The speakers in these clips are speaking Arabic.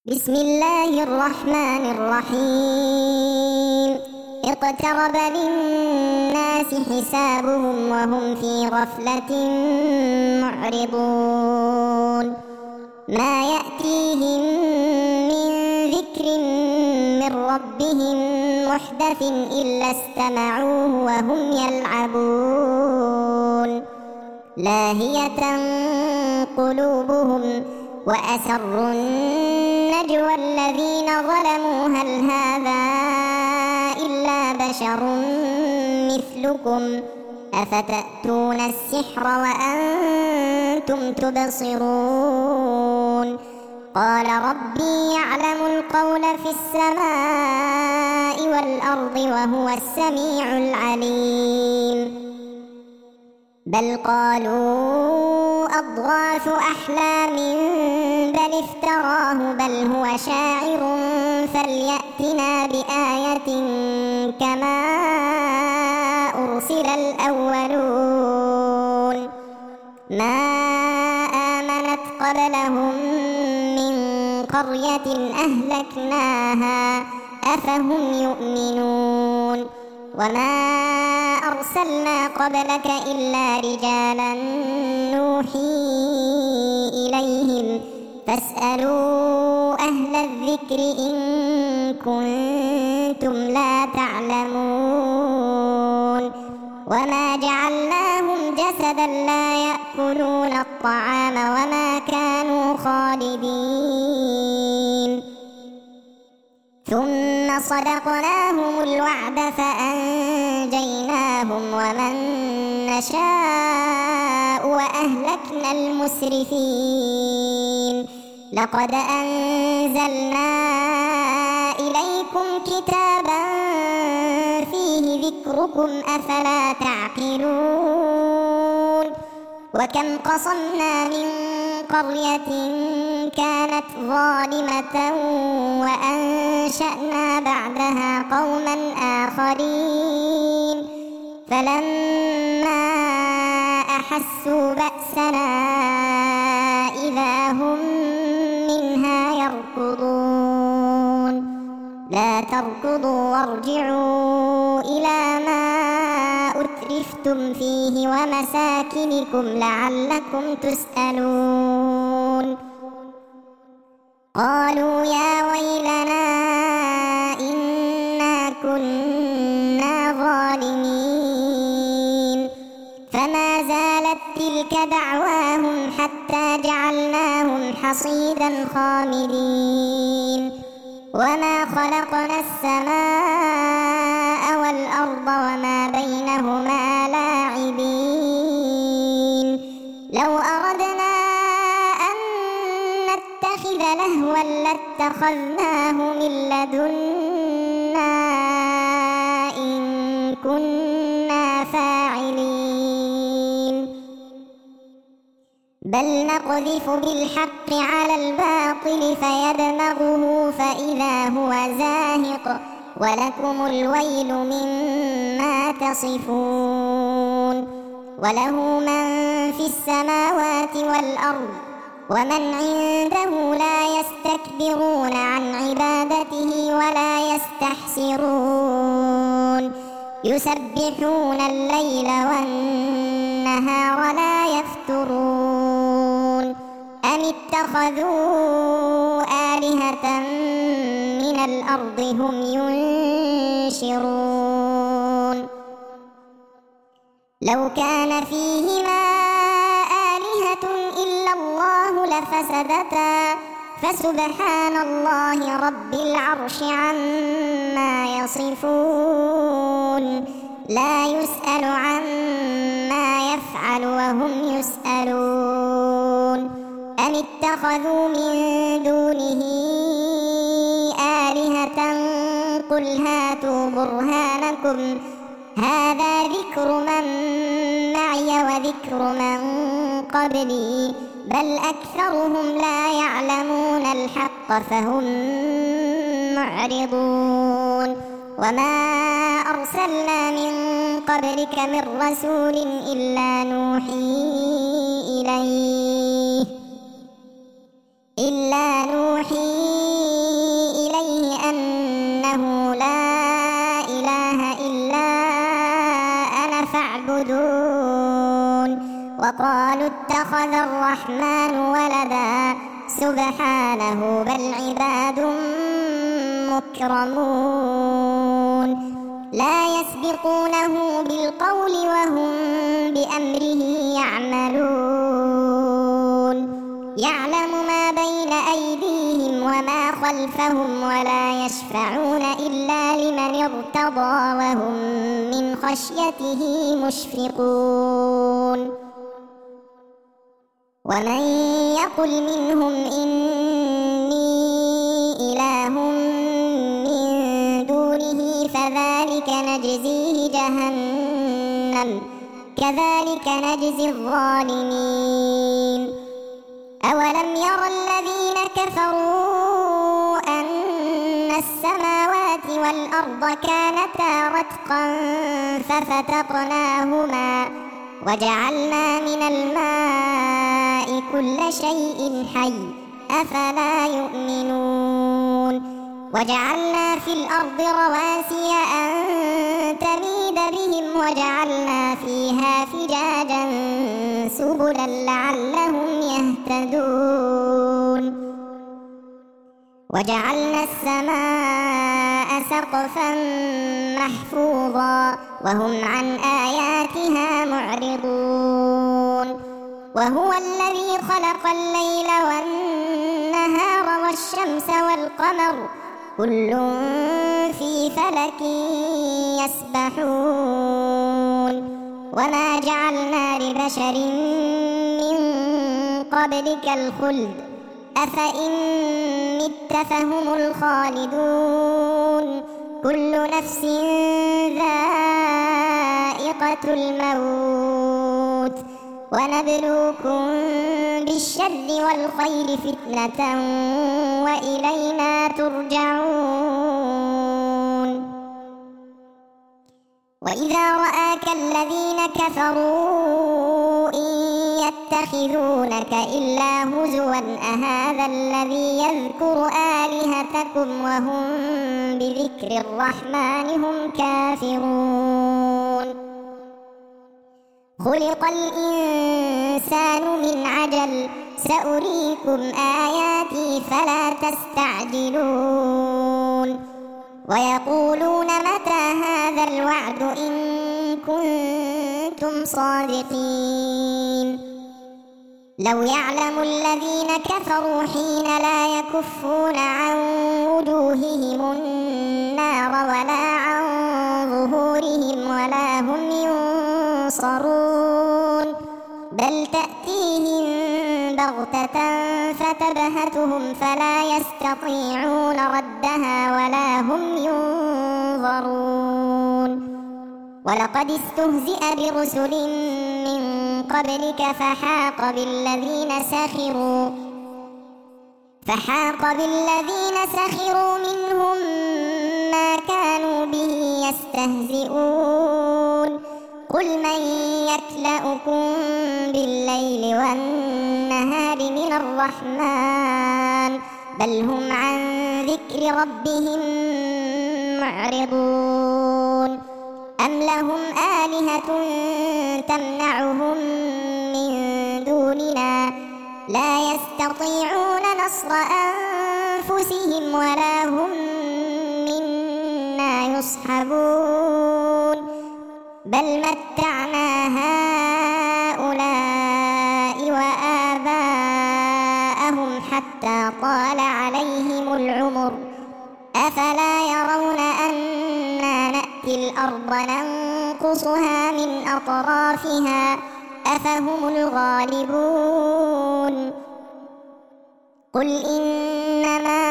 بسم الله الرحمن الرحيم. اقترب للناس حسابهم وهم في غفلة معرضون. ما يأتيهم من ذكر من ربهم محدث إلا استمعوه وهم يلعبون. لاهية قلوبهم وأسروا النجوى الذين ظلموا هل هذا إلا بشر مثلكم أفتأتون السحر وأنتم تبصرون. قال ربي يعلم القول في السماء والأرض وهو السميع العليم. بل قالوا أضغاث أحلام بل افتراه بل هو شاعر فليأتنا بآية كما أرسل الأولون. ما آمنت قبلهم من قرية أهلكناها أفهم يؤمنون. وما أرسلنا قبلك إلا رجالا نوحي إليهم فاسألوا أهل الذكر إن كنتم لا تعلمون. وما جعلناهم جسدا لا يأكلون الطعام وما كانوا خالدين. ثم صدقناهم الوعد فأنجيناهم ومن نشاء وأهلكنا المسرفين. لقد أنزلنا إليكم كتابا فيه ذكركم أفلا تعقلون. وكم قصمنا من قرية كانت ظالمة وأنشأنا بعدها قوما آخرين فلما أحسوا بأسنا إذا هم منها يركضون. لا تركضوا وارجعوا إلى ما أترفتم فيه ومساكنكم لعلكم تسألون. قالوا يا ويلنا إنا كنا ظالمين. فما زالت تلك دعواهم حتى جعلناهم حصيدا خامدين. وما خلقنا السماء والأرض وما بينهما لاعبين. لو أردنا أن نتخذ لهوا لاتخذناه من لدنا إن كنا فاعلين. بل نقذف بالحق على الباطل فيدمغه فإذا هو زاهق ولكم الويل مما تصفون. وله من في السماوات والأرض ومن عنده لا يستكبرون عن عبادته ولا يستحسرون. يسبحون الليل والنهار لا يفترون. أم اتخذوا آلهة من الأرض هم ينشرون. لو كان فيهما آلهة إلا الله لفسدتا فسبحان الله رب العرش عما يصفون. لا يسأل عما يفعل وهم يسألون. أم اتخذوا من دونه آلهة قل هاتوا برهانكم هذا ذكر من معي وذكر من قبلي بل أكثرهم لا يعلمون الحق فهم معرضون. وما أرسلنا من قبلك من رسول إلا نوحي إليه إلا نوحي اتخذ الرحمن ولدا سبحانه بل عباد مكرمون لا يسبقونه بالقول وهم بأمره يعملون يعلم ما بين أيديهم وما خلفهم ولا يشفعون إلا لمن ارتضى وهم من خشيته مشفقون ومن يقل منهم إني إله من دونه فذلك نجزيه جهنم كذلك نجزي الظالمين أولم ير الذين كفروا أن السماوات والأرض كانتا رتقا ففتقناهما وجعلنا من الماء كل شيء حي أفلا يؤمنون وجعلنا في الأرض رواسي أن تميد بهم وجعلنا فيها فجاجا سبلا لعلهم يهتدون وجعلنا السماء سقفا محفوظا وهم عن آياتها معرضون وهو الذي خلق الليل والنهار والشمس والقمر كل في فلك يسبحون وما جعلنا لبشر من قبلك الخلد أفإن مت فهم الخالدون كل نفس ذائقة الموت ونبلوكم بالشر والخير فتنة وإلينا ترجعون وإذا رآك الذين كفروا إن يتخذونك إلا هزوا أهذا الذي يذكر آلهتكم وهم بذكر الرحمن هم كافرون خلق الإنسان من عجل سأريكم آياتي فلا تستعجلون ويقولون متى هذا الوعد إن كنتم صادقين لو يعلم الذين كفروا حين لا يكفون عن وجوههم النار ولا عن ظهورهم ولا هم ينصرون بل تأتيهم بغتة فتبهتهم فلا يستطيعون ردها ولا هم ينظرون ولقد استهزئ برسل من قبلك فحاق بالذين سخروا منهم ما كانوا به يستهزئون قل من يكلأكم بالليل والنهار من الرحمن بل هم عن ذكر ربهم معرضون أم لهم آلهة تمنعهم من دوننا لا يستطيعون نصر أنفسهم ولا هم منا يصحبون بل متعنا هؤلاء وآباءهم حتى طال عليهم العمر أفلا يرون أنا نأتي الأرض ننقصها من أطرافها أفهم الغالبون قل إنما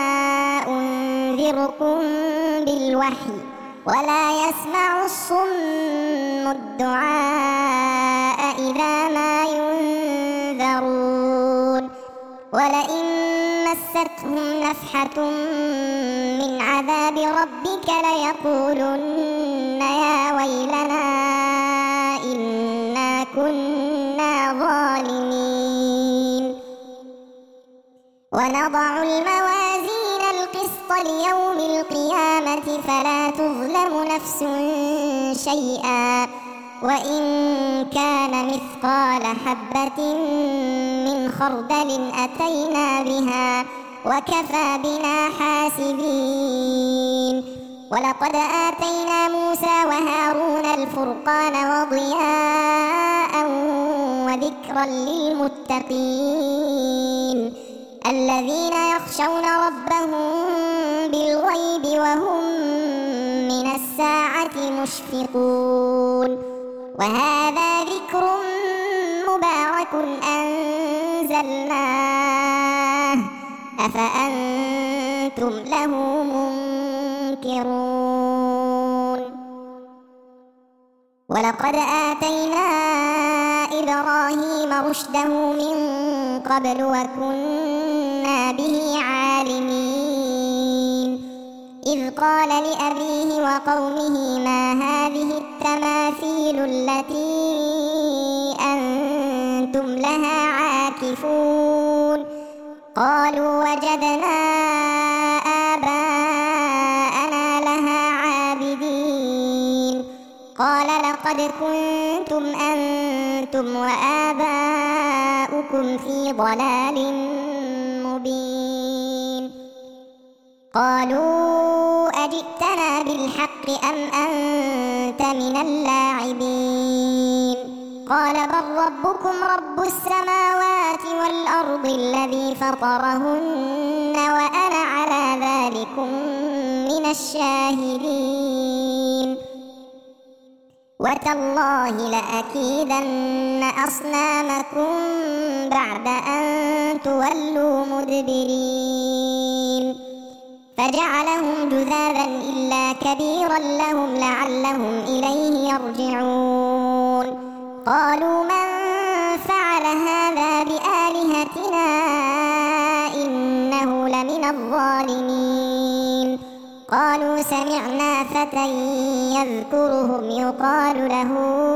أنذركم بالوحي ولا يسمع الصم الدعاء إذا ما ينذرون ولئن مستهم نفحة من عذاب ربك ليقولن يا ويلنا إنا كنا ظالمين ونضع الموازين القسط ليوم القيامة فلا تظلم نفس شيئا وإن كان مثقال حبة من خردل أتينا بها وكفى بنا حاسبين. ولقد آتينا موسى وهارون الفرقان وضياء وذكرا للمتقين الذين يخشون ربهم بالغيب وهم من الساعة مشفقون. وهذا ذكر مبارك أنزلناه أفأنتم له منكرون. ولقد آتينا إبراهيم رشده من قبل وكنا به عالمين. إذ قال لأبيه وقومه ما هذه التماثيل التي أنتم لها عاكفون؟ قالوا وجدنا آباءنا لها عابدين. قال لقد كنتم أنتم وآباؤكم في ضلال مبين. قالوا أجئتنا بالحق أم أنت من اللاعبين؟ قال بل ربكم رب السماوات والأرض الذي فطرهن وأنا على ذلكم من الشاهدين. وتالله لأكيدن أصنامكم بعد أن تولوا مدبرين. فجعلهم جذاذا إلا كبيرا لهم لعلهم إليه يرجعون. قالوا من فعل هذا بآلهتنا إنه لمن الظالمين. قالوا سمعنا فتى يذكرهم يقال له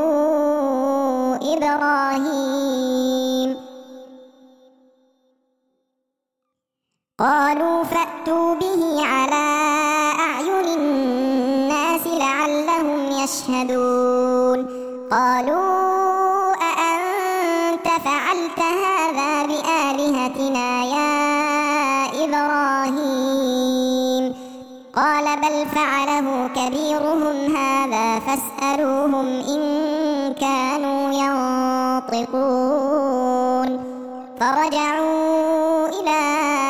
إبراهيم. قالوا فأتوا به على أعين الناس لعلهم يشهدون. قالوا أأنت فعلت هذا بآلهتنا يا إبراهيم؟ قال بل فعله كبيرهم هذا فاسألوهم إن كانوا ينطقون. فرجعوا إلى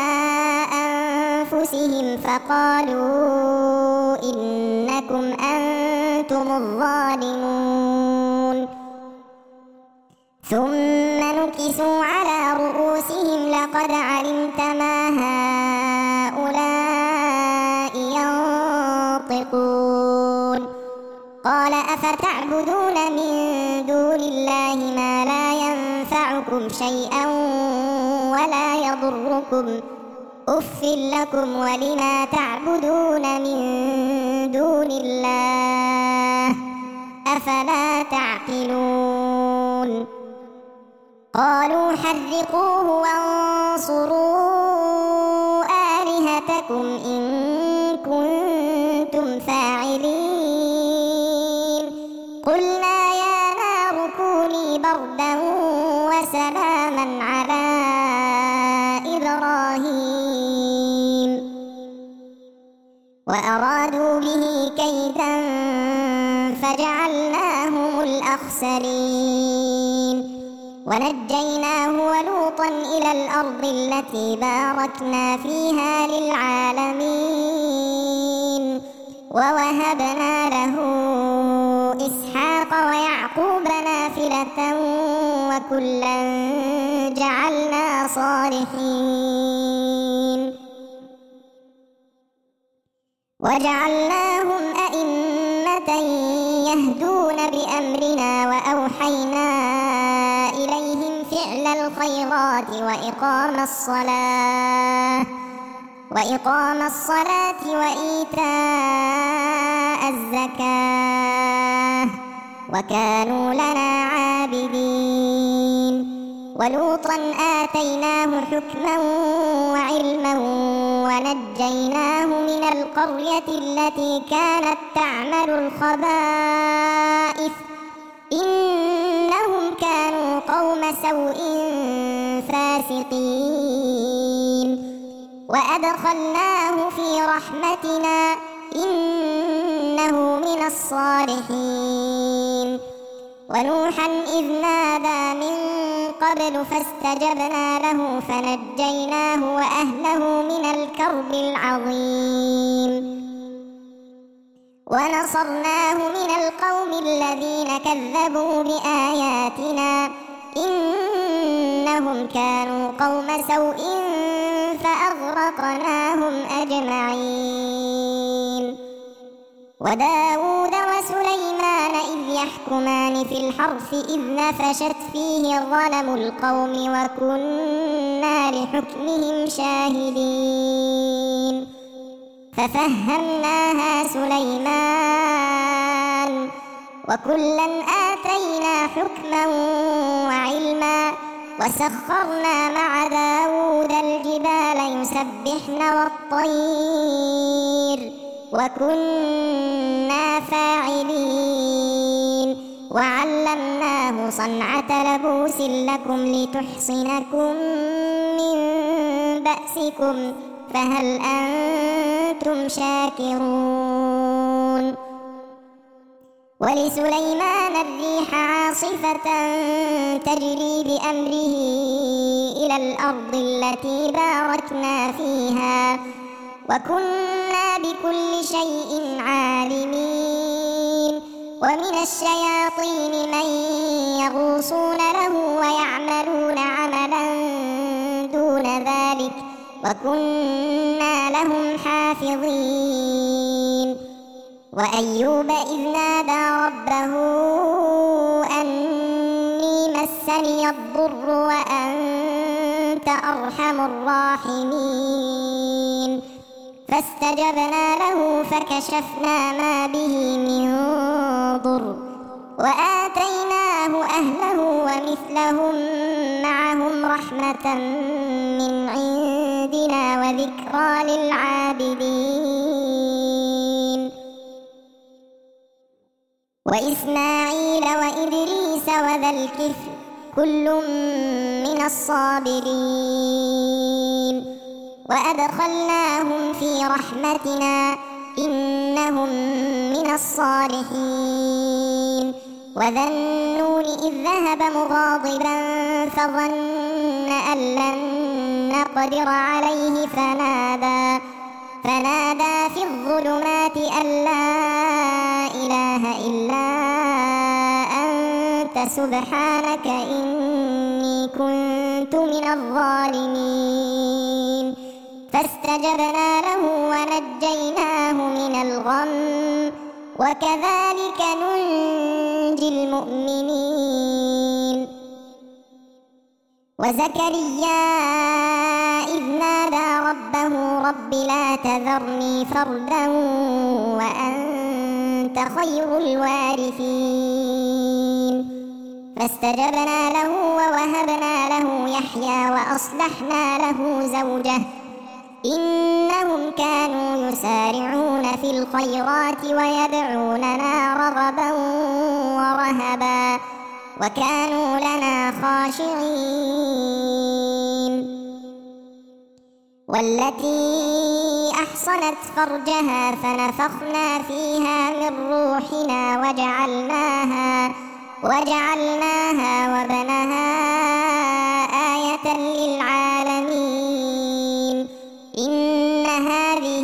أنفسهم فقالوا إنكم أنتم الظالمون. ثم نكسوا على رؤوسهم لقد علمت ما هؤلاء ينطقون. قال أفتعبدون من دون الله ما لا ينفعكم شيئا ولا يضركم أف لكم ولما تعبدون من دون الله أفلا تعقلون. قالوا حرقوه وانصروا آلهتكم إن كنتم فاعلين. قلنا يا نار كوني بردا وسلاما على إبراهيم. وأرادوا به كيدا فجعلناهم الأخسرين. ونجيناه ولوطا إلى الأرض التي باركنا فيها للعالمين. ووهبنا له إسحاق ويعقوب نافلة وكلا جعلنا صالحين. وجعلناهم أئمة يهدون بأمرنا وأوحينا إليهم فعل الخيرات وإقام الصلاة وإيتاء الزكاة وكانوا لنا عابدين. ولوطا آتيناه حكما وعلما ونجيناه من القرية التي كانت تعمل الخبائث إنهم كانوا قوم سوء فاسقين وأدخلناه في رحمتنا إنه من الصالحين ونوحا إذ نادى من قبل فاستجبنا له فنجيناه وأهله من الكرب العظيم ونصرناه من القوم الذين كذبوا بآياتنا إنهم كانوا قوم سوء فأغرقناهم أجمعين وداود وسليمان إذ يحكمان في الحرث إذ نفشت فيه غنم القوم وكنا لحكمهم شاهدين ففهمناها سليمان وكلا آتينا حكما وعلما وسخرنا مع داود الجبال يسبحن والطير وكنا فاعلين وعلمناه صنعة لبوس لكم لتحصنكم من بأسكم فهل أنتم شاكرون ولسليمان الريح عاصفة تجري بأمره إلى الأرض التي باركنا فيها وكنا بكل شيء عالمين ومن الشياطين من يغوصون له ويعملون عملا دون ذلك وكنا لهم حافظين وأيوب إذ نادى ربه أني مسني الضر وأنت أرحم الراحمين فاستجبنا له فكشفنا ما به من ضر وآتيناه أهله ومثلهم معهم رحمة من عندنا وذكرى للعابدين وإسماعيل وإدريس وذا الكفل كل من الصابرين وأدخلناهم في رحمتنا إنهم من الصالحين وذا النون إذ ذهب مغاضبا فظن أن لن نقدر عليه فنادى في الظلمات أن لا إله إلا أنت سبحانك إني كنت من الظالمين فاستجبنا له ونجيناه من الغم وكذلك ننجي المؤمنين وزكريا إذ نادى ربه رب لا تذرني فردا وأنت خير الوارثين فاستجبنا له ووهبنا له يحيى وأصلحنا له زوجه إنهم كانوا يسارعون في الخيرات ويدعوننا رغبا ورهبا وكانوا لنا خاشعين والتي أحصنت فرجها فنفخنا فيها من روحنا وجعلناها وبنها آية للعالمين إن هذه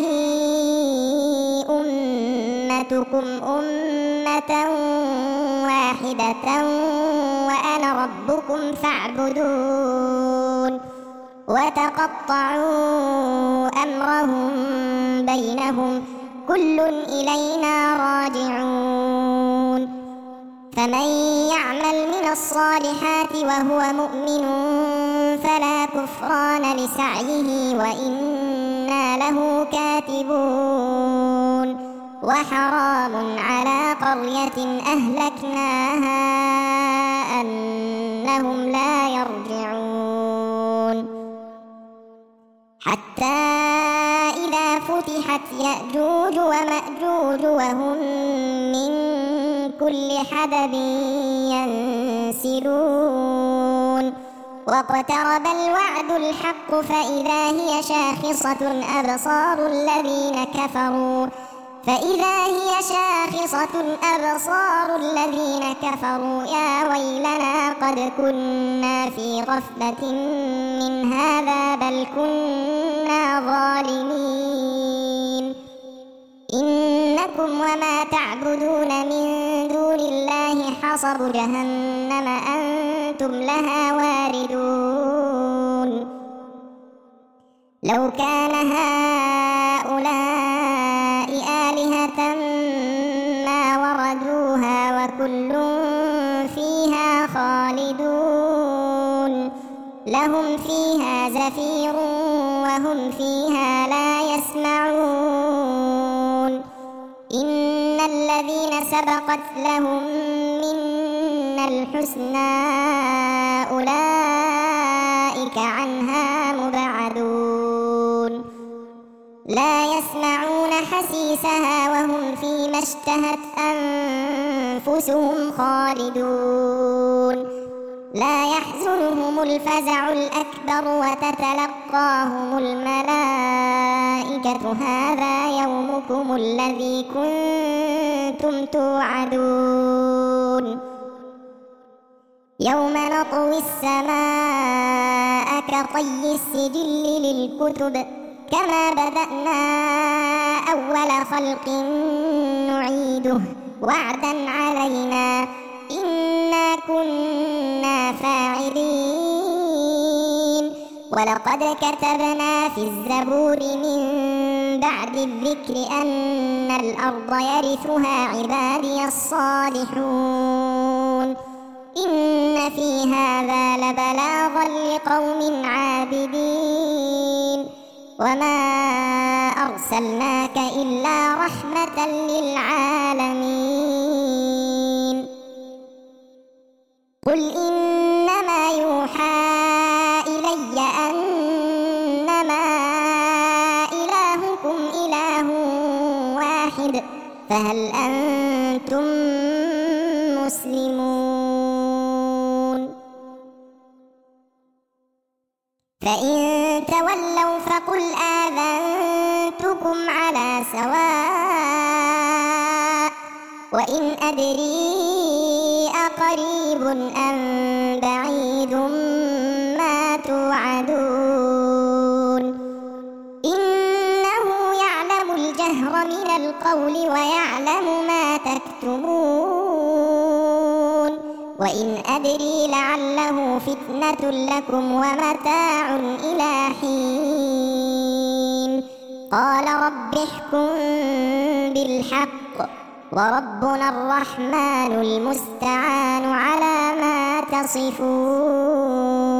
أمتكم أمة واحدة وأنا ربكم فاعبدون وتقطعوا أمرهم بينهم كل إلينا راجعون فمن يعمل من الصالحات وهو مؤمن فلا كفران لسعيه وإنا له كاتبون وحرام على قرية أهلكناها أنهم لا يرجعون حتى إذا فتحت يأجوج ومأجوج وهم من كل حدب ينسلون واقترب الوعد الحق فإذا هي شاخصة أبصار الذين كفروا يا ويلنا قد كنا في غفلة من هذا بل كنا ظالمين إنكم وما تعبدون من دون الله حصب جهنم أنتم لها واردون لو كان هؤلاء آلهة ما وردوها وكل فيها خالدون لهم فيها زفير وهم فيها لا يسمعون إن الذين سبقت لهم منا الحسنى أولئك عنها مبعدون لا يسمعون حسيسها وهم فيما اشتهت أنفسهم خالدون لا يحزنهم الفزع الأكبر وتتلقاهم الملائكة هذا يومكم الذي كنتم توعدون يوم نطوي السماء كطي السجل للكتب كما بدأنا أول خلق نعيده وعدا علينا إنا كنا فاعلين ولقد كتبنا في الزبور من بعد الذكر أن الأرض يرثها عبادي الصالحون إن في هذا لبلاغا لقوم عابدين وما أرسلناك إلا رحمة للعالمين قل إنما يوحى إلي أنما إلهكم إله واحد فهل أنتم مسلمون فإن تولوا فقل آذنتكم على سواء وإن أدري أقريب أم بعيد ما توعدون إنه يعلم الجهر من القول ويعلم ما تكتمون وإن أدري لعله فتنة لكم ومتاع إلى حين قال رب احكم بالحق وربنا الرحمن المستعان على ما تصفون